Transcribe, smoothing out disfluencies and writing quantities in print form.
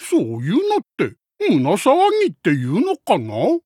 そういうのって胸騒ぎっていうのかな？